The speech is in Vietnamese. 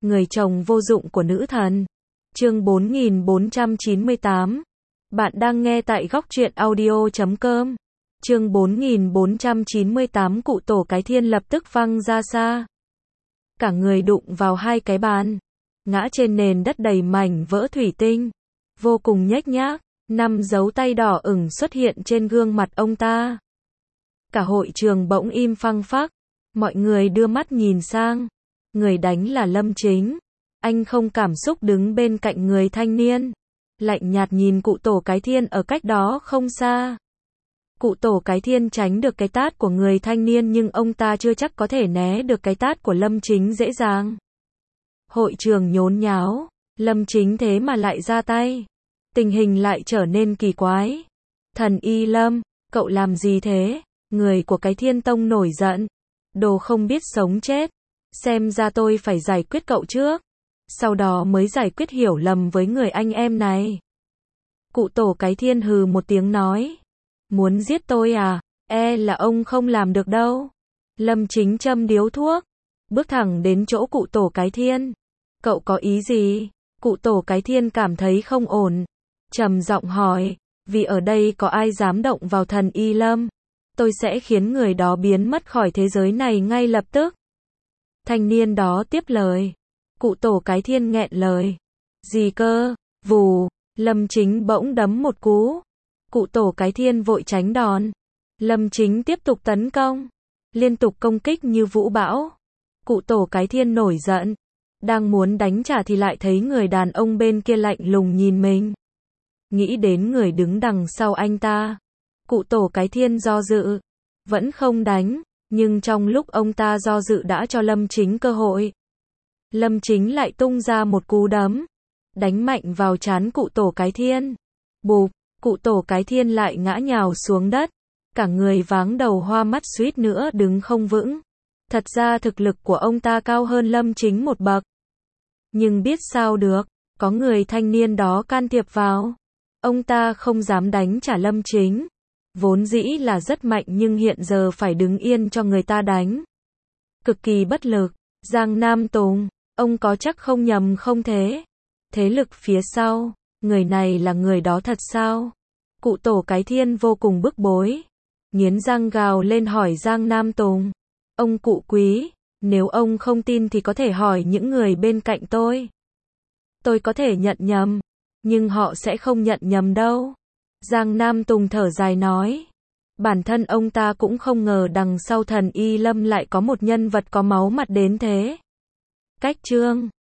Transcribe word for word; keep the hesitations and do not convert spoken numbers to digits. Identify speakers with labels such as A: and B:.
A: Người chồng vô dụng của nữ thần. Chương bốn nghìn bốn trăm chín mươi tám. Bạn đang nghe tại góc truyện audio chấm com. Chương bốn nghìn bốn trăm chín mươi tám. Cụ tổ cái thiên lập tức văng ra xa. Cả người đụng vào hai cái bàn, ngã trên nền đất đầy mảnh vỡ thủy tinh, vô cùng nhếch nhác. Năm dấu tay đỏ ửng xuất hiện trên gương mặt ông ta. Cả hội trường bỗng im phăng phắc, mọi người đưa mắt nhìn sang. Người đánh là Lâm Chính. Anh không cảm xúc đứng bên cạnh người thanh niên, lạnh nhạt nhìn cụ tổ cái thiên ở cách đó không xa. Cụ tổ cái thiên tránh được cái tát của người thanh niên, nhưng ông ta chưa chắc có thể né được cái tát của Lâm Chính dễ dàng. Hội trường nhốn nháo, Lâm Chính thế mà lại ra tay. Tình hình lại trở nên kỳ quái. Thần Y Lâm, cậu làm gì thế? Người của cái Thiên Tông nổi giận. Đồ không biết sống chết. Xem ra tôi phải giải quyết cậu trước, sau đó mới giải quyết hiểu lầm với người anh em này. Cụ tổ cái thiên hừ một tiếng nói. Muốn giết tôi à? E là ông không làm được đâu. Lâm Chính châm điếu thuốc, bước thẳng đến chỗ cụ tổ cái thiên. Cậu có ý gì? Cụ tổ cái thiên cảm thấy không ổn, trầm giọng hỏi. Vì ở đây có ai dám động vào thần Y Lâm, tôi sẽ khiến người đó biến mất khỏi thế giới này ngay lập tức. Thanh niên đó tiếp lời. Cụ tổ cái thiên nghẹn lời. Gì cơ? Vù, Lâm Chính bỗng đấm một cú. Cụ tổ cái thiên vội tránh đòn. Lâm Chính tiếp tục tấn công, liên tục công kích như vũ bão. Cụ tổ cái thiên nổi giận, đang muốn đánh trả thì lại thấy người đàn ông bên kia lạnh lùng nhìn mình. Nghĩ đến người đứng đằng sau anh ta, cụ tổ cái thiên do dự, vẫn không đánh. Nhưng trong lúc ông ta do dự đã cho Lâm Chính cơ hội. Lâm Chính lại tung ra một cú đấm, đánh mạnh vào trán cụ tổ cái thiên. Bụp, cụ tổ cái thiên lại ngã nhào xuống đất, cả người váng đầu hoa mắt suýt nữa đứng không vững. Thật ra thực lực của ông ta cao hơn Lâm Chính một bậc. Nhưng biết sao được, có người thanh niên đó can thiệp vào. Ông ta không dám đánh trả Lâm Chính. Vốn dĩ là rất mạnh nhưng hiện giờ phải đứng yên cho người ta đánh. Cực kỳ bất lực. Giang Nam Tùng, ông có chắc không nhầm không thế? Thế lực phía sau, người này là người đó thật sao? Cụ tổ cái thiên vô cùng bức bối, nghiến răng gào lên hỏi Giang Nam Tùng. Ông cụ quý, nếu ông không tin thì có thể hỏi những người bên cạnh tôi. Tôi có thể nhận nhầm, nhưng họ sẽ không nhận nhầm đâu. Giang Nam Tùng thở dài nói. Bản thân ông ta cũng không ngờ đằng sau thần Y Lâm lại có một nhân vật có máu mặt đến thế. Cách chương